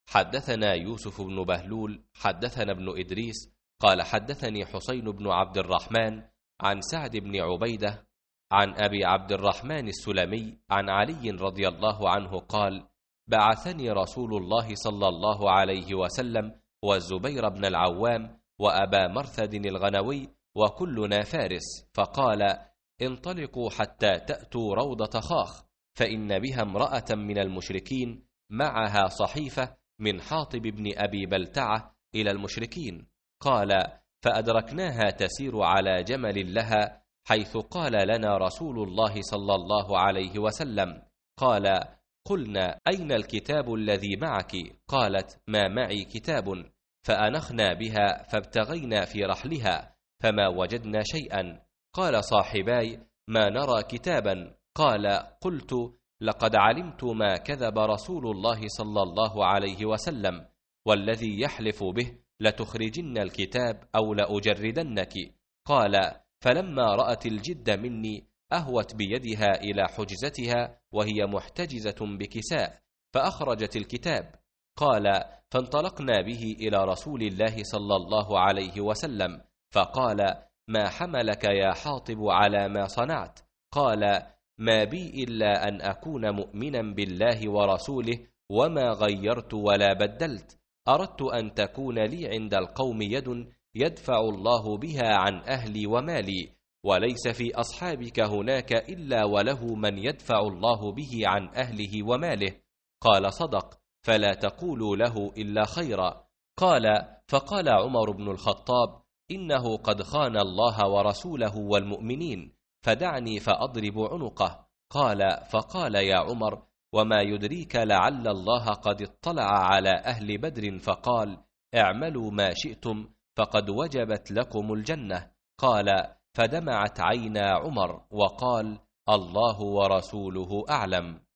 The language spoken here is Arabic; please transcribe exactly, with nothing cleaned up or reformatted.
حدثنا يوسف بن بهلول حدثنا ابن إدريس قال حدثني حسين بن عبد الرحمن عن سعد بن عبيدة عن أبي عبد الرحمن السلمي عن علي رضي الله عنه قال: بعثني رسول الله صلى الله عليه وسلم والزبير بن العوام وأبا مرثد الغنوي وكلنا فارس، فقال: انطلقوا حتى تأتوا روضة خاخ، فإن بها امرأة من المشركين معها صحيفة من حاطب بن أبي بلتعة إلى المشركين. قال: فأدركناها تسير على جمل لها، حيث قال لنا رسول الله صلى الله عليه وسلم. قال: قلنا: أين الكتاب الذي معك؟ قالت: ما معي كتاب. فأنخنا بها فابتغينا في رحلها فما وجدنا شيئا. قال صاحباي: ما نرى كتابا. قال: قلت: لقد علمت ما كذب رسول الله صلى الله عليه وسلم، والذي يحلف به لتخرجن الكتاب أو لأجردنك. قال: فلما رأت الجد مني أهوت بيدها إلى حجزتها وهي محتجزة بكساء، فأخرجت الكتاب. قال: فانطلقنا به إلى رسول الله صلى الله عليه وسلم، فقال: ما حملك يا حاطب على ما صنعت؟ قال: ما بي إلا أن أكون مؤمنا بالله ورسوله، وما غيرت ولا بدلت. أردت أن تكون لي عند القوم يد يدفع الله بها عن أهلي ومالي، وليس في أصحابك هناك إلا وله من يدفع الله به عن أهله وماله. قال: صدق، فلا تقولوا له إلا خيرا. قال: فقال عمر بن الخطاب: إنه قد خان الله ورسوله والمؤمنين، فدعني فأضرب عنقه. قال: فقال يا عمر: وما يدريك لعل الله قد اطلع على أهل بدر فقال: اعملوا ما شئتم فقد وجبت لكم الجنة. قال: فدمعت عينا عمر وقال: الله ورسوله أعلم.